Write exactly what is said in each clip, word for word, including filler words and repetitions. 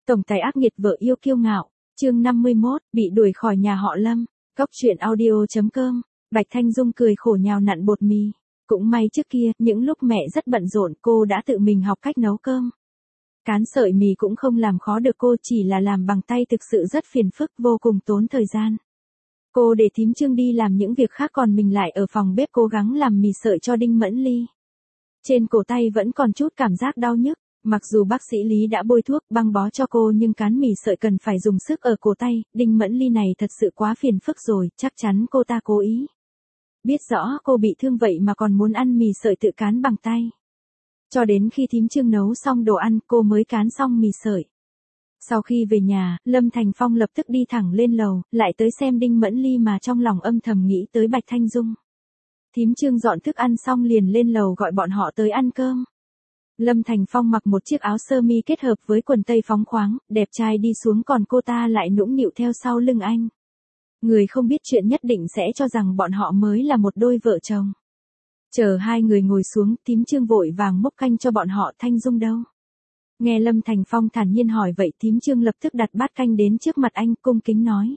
Tổng tài ác nghiệt vợ yêu kiêu ngạo, chương năm mươi mốt, bị đuổi khỏi nhà họ Lâm, Cóc truyện audio chấm com, Bạch Thanh Dung cười khổ nhào nặn bột mì. Cũng may trước kia, những lúc mẹ rất bận rộn cô đã tự mình học cách nấu cơm. Cán sợi mì cũng không làm khó được cô, chỉ là làm bằng tay thực sự rất phiền phức, vô cùng tốn thời gian. Cô để thím Trương đi làm những việc khác, còn mình lại ở phòng bếp cố gắng làm mì sợi cho Đinh Mẫn Ly. Trên cổ tay vẫn còn chút cảm giác đau nhức, mặc dù bác sĩ Lý đã bôi thuốc băng bó cho cô nhưng cán mì sợi cần phải dùng sức ở cổ tay, Đinh Mẫn Ly này thật sự quá phiền phức rồi, chắc chắn cô ta cố ý. Biết rõ cô bị thương vậy mà còn muốn ăn mì sợi tự cán bằng tay. Cho đến khi thím Trương nấu xong đồ ăn cô mới cán xong mì sợi. Sau khi về nhà, Lâm Thành Phong lập tức đi thẳng lên lầu, lại tới xem Đinh Mẫn Ly mà trong lòng âm thầm nghĩ tới Bạch Thanh Dung. Thím Trương dọn thức ăn xong liền lên lầu gọi bọn họ tới ăn cơm. Lâm Thành Phong mặc một chiếc áo sơ mi kết hợp với quần tây phóng khoáng, đẹp trai đi xuống, còn cô ta lại nũng nịu theo sau lưng anh. Người không biết chuyện nhất định sẽ cho rằng bọn họ mới là một đôi vợ chồng. Chờ hai người ngồi xuống, thím Trương vội vàng múc canh cho bọn họ. Thanh Dung đâu? Nghe Lâm Thành Phong thản nhiên hỏi vậy, thím Trương lập tức đặt bát canh đến trước mặt anh, cung kính nói.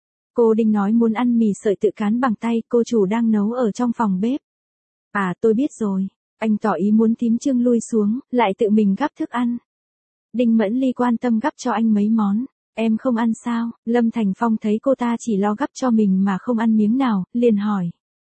Cô Đinh nói muốn ăn mì sợi tự cán bằng tay, cô chủ đang nấu ở trong phòng bếp. À, tôi biết rồi. Anh tỏ ý muốn thím Trương lui xuống, lại tự mình gắp thức ăn. Đinh Mẫn Ly quan tâm gắp cho anh mấy món. Em không ăn sao? Lâm Thành Phong thấy cô ta chỉ lo gắp cho mình mà không ăn miếng nào, liền hỏi.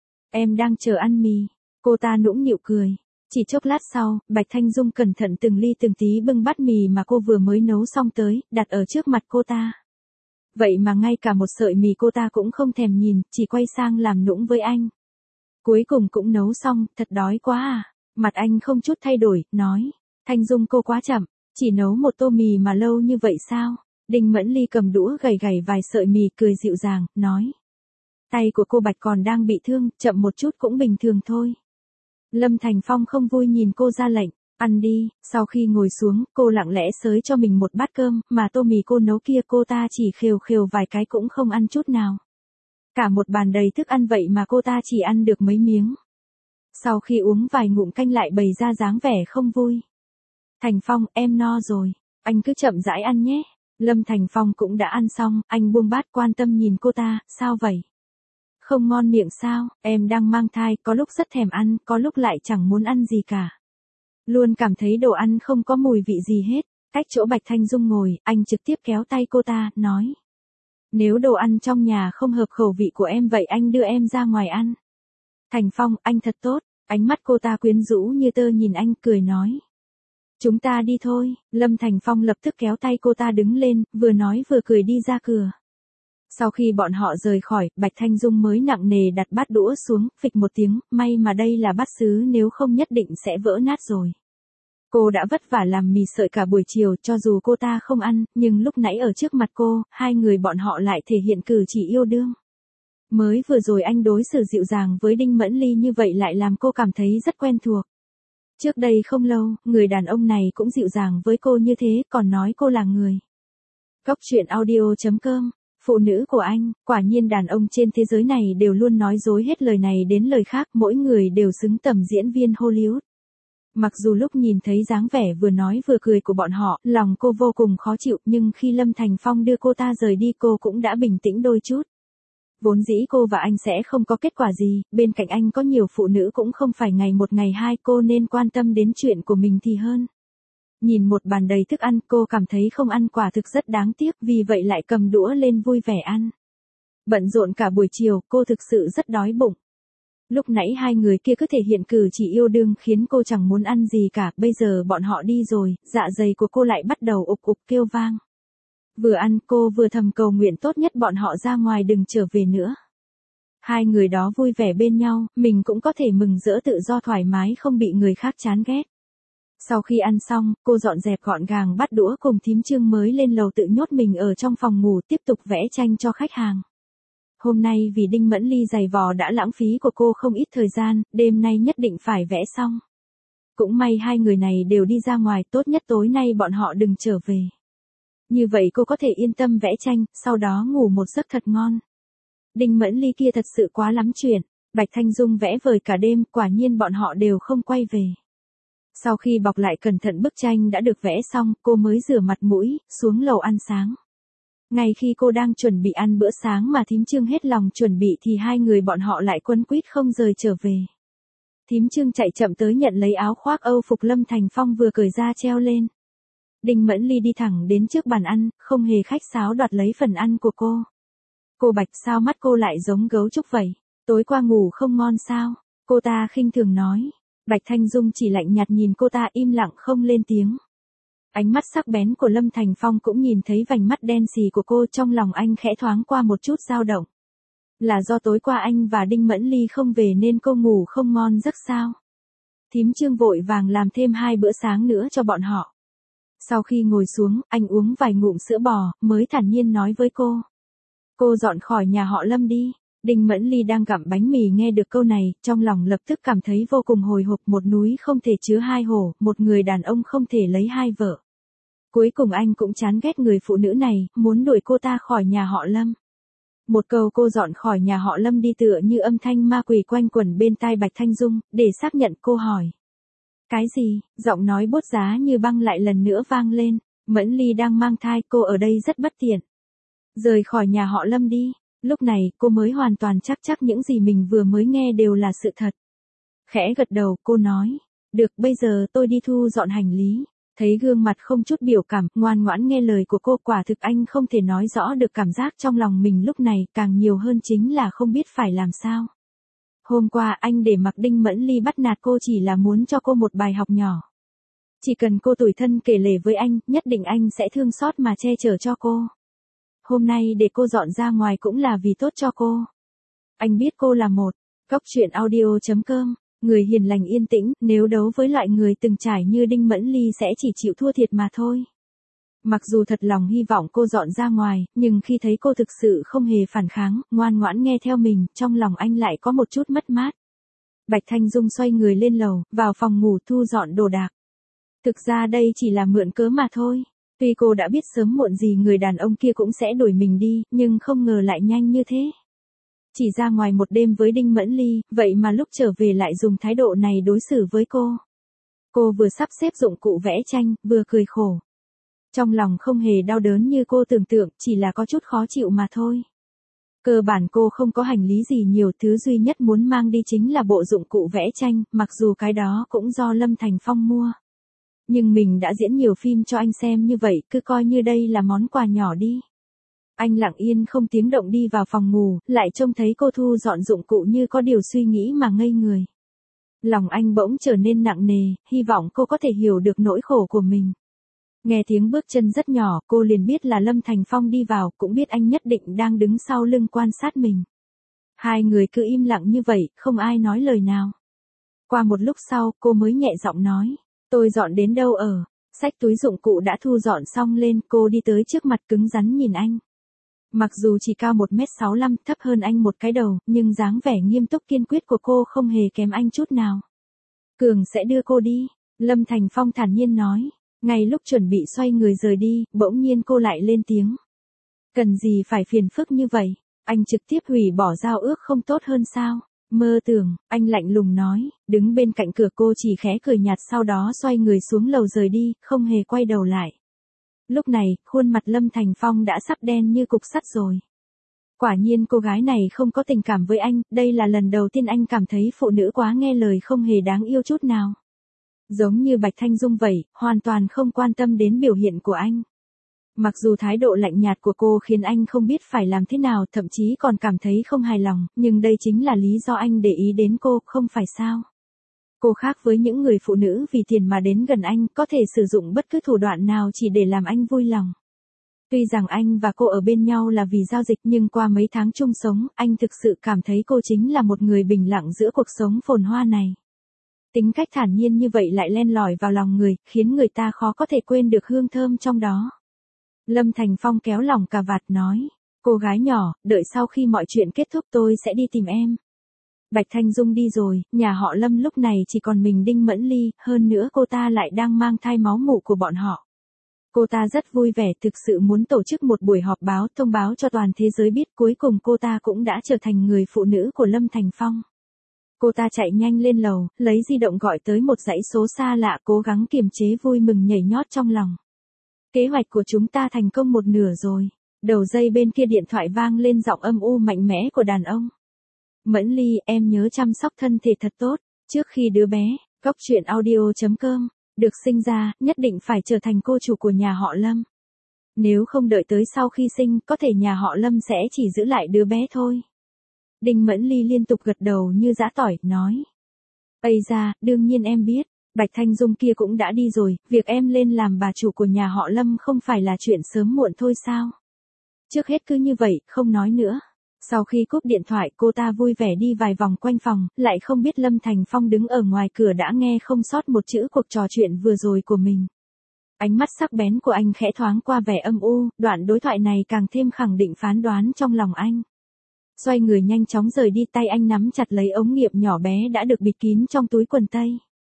Em đang chờ ăn mì. Cô ta nũng nịu cười. Chỉ chốc lát sau, Bạch Thanh Dung cẩn thận từng ly từng tí bưng bát mì mà cô vừa mới nấu xong tới, đặt ở trước mặt cô ta. Vậy mà ngay cả một sợi mì cô ta cũng không thèm nhìn, chỉ quay sang làm nũng với anh. Cuối cùng cũng nấu xong, thật đói quá à. Mặt anh không chút thay đổi, nói. Thanh Dung cô quá chậm, chỉ nấu một tô mì mà lâu như vậy sao? Đinh Mẫn Ly cầm đũa gảy gảy vài sợi mì, cười dịu dàng, nói. Tay của cô Bạch còn đang bị thương, chậm một chút cũng bình thường thôi. Lâm Thành Phong không vui nhìn cô ra lệnh, ăn đi. Sau khi ngồi xuống, cô lặng lẽ xới cho mình một bát cơm, mà tô mì cô nấu kia cô ta chỉ khều khều vài cái cũng không ăn chút nào. Cả một bàn đầy thức ăn vậy mà cô ta chỉ ăn được mấy miếng. Sau khi uống vài ngụm canh lại bày ra dáng vẻ không vui. Thành Phong, em no rồi, anh cứ chậm rãi ăn nhé. Lâm Thành Phong cũng đã ăn xong, anh buông bát quan tâm nhìn cô ta, sao vậy? Không ngon miệng sao? Em đang mang thai, có lúc rất thèm ăn, có lúc lại chẳng muốn ăn gì cả. Luôn cảm thấy đồ ăn không có mùi vị gì hết. Cách chỗ Bạch Thanh Dung ngồi, anh trực tiếp kéo tay cô ta, nói. Nếu đồ ăn trong nhà không hợp khẩu vị của em vậy anh đưa em ra ngoài ăn. Thành Phong, anh thật tốt. Ánh mắt cô ta quyến rũ như tơ nhìn anh, cười nói. Chúng ta đi thôi. Lâm Thành Phong lập tức kéo tay cô ta đứng lên, vừa nói vừa cười đi ra cửa. Sau khi bọn họ rời khỏi, Bạch Thanh Dung mới nặng nề đặt bát đũa xuống, phịch một tiếng, may mà đây là bát sứ, nếu không nhất định sẽ vỡ nát rồi. Cô đã vất vả làm mì sợi cả buổi chiều, cho dù cô ta không ăn, nhưng lúc nãy ở trước mặt cô, hai người bọn họ lại thể hiện cử chỉ yêu đương. Mới vừa rồi anh đối xử dịu dàng với Đinh Mẫn Ly như vậy lại làm cô cảm thấy rất quen thuộc. Trước đây không lâu, người đàn ông này cũng dịu dàng với cô như thế, còn nói cô là người. Cóc truyện audio chấm com, phụ nữ của anh, quả nhiên đàn ông trên thế giới này đều luôn nói dối hết lời này đến lời khác, mỗi người đều xứng tầm diễn viên Hollywood. Mặc dù lúc nhìn thấy dáng vẻ vừa nói vừa cười của bọn họ, lòng cô vô cùng khó chịu, nhưng khi Lâm Thành Phong đưa cô ta rời đi cô cũng đã bình tĩnh đôi chút. Vốn dĩ cô và anh sẽ không có kết quả gì, bên cạnh anh có nhiều phụ nữ cũng không phải ngày một ngày hai, cô nên quan tâm đến chuyện của mình thì hơn. Nhìn một bàn đầy thức ăn, cô cảm thấy không ăn quả thực rất đáng tiếc, vì vậy lại cầm đũa lên vui vẻ ăn. Bận rộn cả buổi chiều, cô thực sự rất đói bụng. Lúc nãy hai người kia cứ thể hiện cử chỉ yêu đương khiến cô chẳng muốn ăn gì cả, bây giờ bọn họ đi rồi, dạ dày của cô lại bắt đầu ục ục kêu vang. Vừa ăn cô vừa thầm cầu nguyện tốt nhất bọn họ ra ngoài đừng trở về nữa. Hai người đó vui vẻ bên nhau, mình cũng có thể mừng rỡ tự do thoải mái không bị người khác chán ghét. Sau khi ăn xong, cô dọn dẹp gọn gàng bát đũa cùng thím Trương mới lên lầu tự nhốt mình ở trong phòng ngủ tiếp tục vẽ tranh cho khách hàng. Hôm nay vì Đinh Mẫn Ly giày vò đã lãng phí của cô không ít thời gian, đêm nay nhất định phải vẽ xong. Cũng may hai người này đều đi ra ngoài, tốt nhất tối nay bọn họ đừng trở về. Như vậy cô có thể yên tâm vẽ tranh, sau đó ngủ một giấc thật ngon. Đinh Mẫn Ly kia thật sự quá lắm chuyện. Bạch Thanh Dung vẽ vời cả đêm, quả nhiên bọn họ đều không quay về. Sau khi bọc lại cẩn thận bức tranh đã được vẽ xong, cô mới rửa mặt mũi, xuống lầu ăn sáng. Ngay khi cô đang chuẩn bị ăn bữa sáng mà thím Trương hết lòng chuẩn bị thì hai người bọn họ lại quấn quýt không rời trở về. Thím Trương chạy chậm tới nhận lấy áo khoác Âu phục Lâm Thành Phong vừa cởi ra treo lên. Đinh Mẫn Ly đi thẳng đến trước bàn ăn, không hề khách sáo đoạt lấy phần ăn của cô. Cô Bạch, sao mắt cô lại giống gấu trúc vậy? Tối qua ngủ không ngon sao? Cô ta khinh thường nói. Bạch Thanh Dung chỉ lạnh nhạt nhìn cô ta im lặng không lên tiếng. Ánh mắt sắc bén của Lâm Thành Phong cũng nhìn thấy vành mắt đen xì của cô, trong lòng anh khẽ thoáng qua một chút dao động. Là do tối qua anh và Đinh Mẫn Ly không về nên cô ngủ không ngon giấc sao? Thím Trương vội vàng làm thêm hai bữa sáng nữa cho bọn họ. Sau khi ngồi xuống, anh uống vài ngụm sữa bò, mới thản nhiên nói với cô. Cô dọn khỏi nhà họ Lâm đi. Đinh Mẫn Ly đang gặm bánh mì nghe được câu này, trong lòng lập tức cảm thấy vô cùng hồi hộp, một núi không thể chứa hai hổ, một người đàn ông không thể lấy hai vợ. Cuối cùng anh cũng chán ghét người phụ nữ này, muốn đuổi cô ta khỏi nhà họ Lâm. Một câu cô dọn khỏi nhà họ Lâm đi tựa như âm thanh ma quỷ quanh quẩn bên tai Bạch Thanh Dung, để xác nhận cô hỏi. Cái gì? Giọng nói bốt giá như băng lại lần nữa vang lên. Mẫn Ly đang mang thai, cô ở đây rất bất tiện. Rời khỏi nhà họ Lâm đi. Lúc này, cô mới hoàn toàn chắc chắc những gì mình vừa mới nghe đều là sự thật. Khẽ gật đầu, cô nói. Được, bây giờ tôi đi thu dọn hành lý. Thấy gương mặt không chút biểu cảm, ngoan ngoãn nghe lời của cô, quả thực anh không thể nói rõ được cảm giác trong lòng mình lúc này, càng nhiều hơn chính là không biết phải làm sao. Hôm qua anh để mặc Đinh Mẫn Ly bắt nạt cô chỉ là muốn cho cô một bài học nhỏ. Chỉ cần cô tủi thân kể lể với anh, nhất định anh sẽ thương xót mà che chở cho cô. Hôm nay để cô dọn ra ngoài cũng là vì tốt cho cô. Anh biết cô là một góc truyện audio chấm com, người hiền lành yên tĩnh, nếu đấu với loại người từng trải như Đinh Mẫn Ly sẽ chỉ chịu thua thiệt mà thôi. Mặc dù thật lòng hy vọng cô dọn ra ngoài, nhưng khi thấy cô thực sự không hề phản kháng, ngoan ngoãn nghe theo mình, trong lòng anh lại có một chút mất mát. Bạch Thanh Dung xoay người lên lầu, vào phòng ngủ thu dọn đồ đạc. Thực ra đây chỉ là mượn cớ mà thôi. Tuy cô đã biết sớm muộn gì người đàn ông kia cũng sẽ đuổi mình đi, nhưng không ngờ lại nhanh như thế. Chỉ ra ngoài một đêm với Đinh Mẫn Ly, vậy mà lúc trở về lại dùng thái độ này đối xử với cô. Cô vừa sắp xếp dụng cụ vẽ tranh, vừa cười khổ. Trong lòng không hề đau đớn như cô tưởng tượng, chỉ là có chút khó chịu mà thôi. Cơ bản cô không có hành lý gì nhiều, thứ duy nhất muốn mang đi chính là bộ dụng cụ vẽ tranh, mặc dù cái đó cũng do Lâm Thành Phong mua. Nhưng mình đã diễn nhiều phim cho anh xem như vậy, cứ coi như đây là món quà nhỏ đi. Anh lặng yên không tiếng động đi vào phòng ngủ, lại trông thấy cô thu dọn dụng cụ như có điều suy nghĩ mà ngây người. Lòng anh bỗng trở nên nặng nề, hy vọng cô có thể hiểu được nỗi khổ của mình. Nghe tiếng bước chân rất nhỏ, cô liền biết là Lâm Thành Phong đi vào, cũng biết anh nhất định đang đứng sau lưng quan sát mình. Hai người cứ im lặng như vậy, không ai nói lời nào. Qua một lúc sau, cô mới nhẹ giọng nói. Tôi dọn đến đâu ở? Xách túi dụng cụ đã thu dọn xong lên, cô đi tới trước mặt cứng rắn nhìn anh. Mặc dù chỉ cao một mét sáu mươi lăm, thấp hơn anh một cái đầu, nhưng dáng vẻ nghiêm túc kiên quyết của cô không hề kém anh chút nào. Cường sẽ đưa cô đi, Lâm Thành Phong thản nhiên nói. Ngay lúc chuẩn bị xoay người rời đi, bỗng nhiên cô lại lên tiếng. Cần gì phải phiền phức như vậy, anh trực tiếp hủy bỏ giao ước không tốt hơn sao? Mơ tưởng, anh lạnh lùng nói, đứng bên cạnh cửa cô chỉ khẽ cười nhạt sau đó xoay người xuống lầu rời đi, không hề quay đầu lại. Lúc này, khuôn mặt Lâm Thành Phong đã sắp đen như cục sắt rồi. Quả nhiên cô gái này không có tình cảm với anh, đây là lần đầu tiên anh cảm thấy phụ nữ quá nghe lời không hề đáng yêu chút nào. Giống như Bạch Thanh Dung vậy, hoàn toàn không quan tâm đến biểu hiện của anh. Mặc dù thái độ lạnh nhạt của cô khiến anh không biết phải làm thế nào, thậm chí còn cảm thấy không hài lòng, nhưng đây chính là lý do anh để ý đến cô, không phải sao? Cô khác với những người phụ nữ vì tiền mà đến gần anh, có thể sử dụng bất cứ thủ đoạn nào chỉ để làm anh vui lòng. Tuy rằng anh và cô ở bên nhau là vì giao dịch, nhưng qua mấy tháng chung sống, anh thực sự cảm thấy cô chính là một người bình lặng giữa cuộc sống phồn hoa này. Tính cách thản nhiên như vậy lại len lỏi vào lòng người, khiến người ta khó có thể quên được hương thơm trong đó. Lâm Thành Phong kéo lòng cà vạt nói, cô gái nhỏ, đợi sau khi mọi chuyện kết thúc tôi sẽ đi tìm em. Bạch Thanh Dung đi rồi, nhà họ Lâm lúc này chỉ còn mình Đinh Mẫn Ly, hơn nữa cô ta lại đang mang thai máu mủ của bọn họ. Cô ta rất vui vẻ, thực sự muốn tổ chức một buổi họp báo thông báo cho toàn thế giới biết, cuối cùng cô ta cũng đã trở thành người phụ nữ của Lâm Thành Phong. Cô ta chạy nhanh lên lầu, lấy di động gọi tới một dãy số xa lạ, cố gắng kiềm chế vui mừng nhảy nhót trong lòng. Kế hoạch của chúng ta thành công một nửa rồi. Đầu dây bên kia điện thoại vang lên giọng âm u mạnh mẽ của đàn ông. Mẫn Ly, em nhớ chăm sóc thân thể thật tốt, trước khi đứa bé, Cóc truyện audio chấm com, được sinh ra, nhất định phải trở thành cô chủ của nhà họ Lâm. Nếu không đợi tới sau khi sinh, có thể nhà họ Lâm sẽ chỉ giữ lại đứa bé thôi. Đinh Mẫn Ly liên tục gật đầu như giã tỏi, nói. Ây da, đương nhiên em biết, Bạch Thanh Dung kia cũng đã đi rồi, việc em lên làm bà chủ của nhà họ Lâm không phải là chuyện sớm muộn thôi sao? Trước hết cứ như vậy, không nói nữa. Sau khi cúp điện thoại, cô ta vui vẻ đi vài vòng quanh phòng, lại không biết Lâm Thành Phong đứng ở ngoài cửa đã nghe không sót một chữ cuộc trò chuyện vừa rồi của mình. Ánh mắt sắc bén của anh khẽ thoáng qua vẻ âm u, đoạn đối thoại này càng thêm khẳng định phán đoán trong lòng anh. Xoay người nhanh chóng rời đi, tay anh nắm chặt lấy ống nghiệm nhỏ bé đã được bịt kín trong túi quần tây.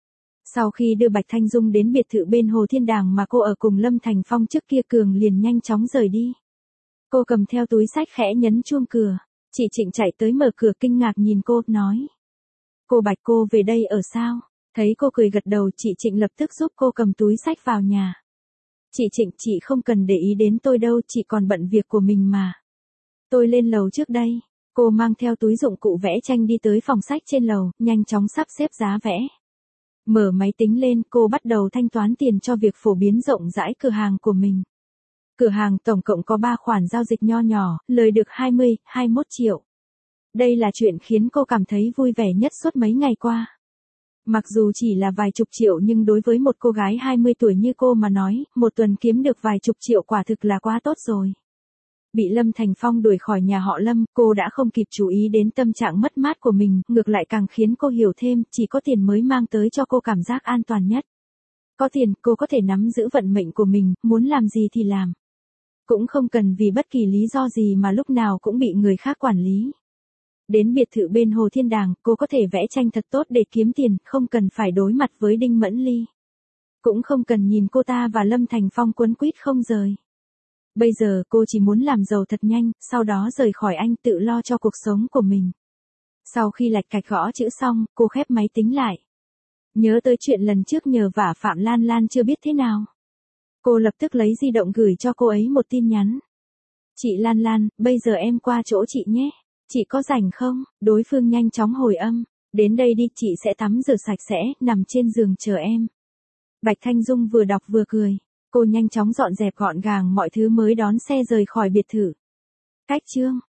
Sau khi đưa Bạch Thanh Dung đến biệt thự bên Hồ Thiên Đàng mà cô ở cùng Lâm Thành Phong trước kia, Cường liền nhanh chóng rời đi. Cô cầm theo túi xách khẽ nhấn chuông cửa. Chị Trịnh chạy tới mở cửa kinh ngạc nhìn cô, nói. Cô Bạch, cô về đây ở sao? Thấy cô cười gật đầu, chị Trịnh lập tức giúp cô cầm túi xách vào nhà. Chị Trịnh, chị không cần để ý đến tôi đâu, chị còn bận việc của mình mà. Tôi lên lầu trước đây. Cô mang theo túi dụng cụ vẽ tranh đi tới phòng sách trên lầu, nhanh chóng sắp xếp giá vẽ. Mở máy tính lên, cô bắt đầu thanh toán tiền cho việc phổ biến rộng rãi cửa hàng của mình. Cửa hàng tổng cộng có ba khoản giao dịch nho nhỏ, lời được hai mươi, hai mươi mốt triệu. Đây là chuyện khiến cô cảm thấy vui vẻ nhất suốt mấy ngày qua. Mặc dù chỉ là vài chục triệu nhưng đối với một cô gái hai mươi tuổi như cô mà nói, một tuần kiếm được vài chục triệu quả thực là quá tốt rồi. Bị Lâm Thành Phong đuổi khỏi nhà họ Lâm, cô đã không kịp chú ý đến tâm trạng mất mát của mình, ngược lại càng khiến cô hiểu thêm, chỉ có tiền mới mang tới cho cô cảm giác an toàn nhất. Có tiền, cô có thể nắm giữ vận mệnh của mình, muốn làm gì thì làm. Cũng không cần vì bất kỳ lý do gì mà lúc nào cũng bị người khác quản lý. Đến biệt thự bên Hồ Thiên Đàng, cô có thể vẽ tranh thật tốt để kiếm tiền, không cần phải đối mặt với Đinh Mẫn Ly. Cũng không cần nhìn cô ta và Lâm Thành Phong quấn quýt không rời. Bây giờ cô chỉ muốn làm giàu thật nhanh, sau đó rời khỏi anh tự lo cho cuộc sống của mình. Sau khi lạch cạch gõ chữ xong, cô khép máy tính lại. Nhớ tới chuyện lần trước nhờ vả Phạm Lan Lan chưa biết thế nào. Cô lập tức lấy di động gửi cho cô ấy một tin nhắn. Chị Lan Lan, bây giờ em qua chỗ chị nhé. Chị có rảnh không? Đối phương nhanh chóng hồi âm. Đến đây đi, chị sẽ tắm rửa sạch sẽ, nằm trên giường chờ em. Bạch Thanh Dung vừa đọc vừa cười. Cô nhanh chóng dọn dẹp gọn gàng mọi thứ mới đón xe rời khỏi biệt thự. Cách chương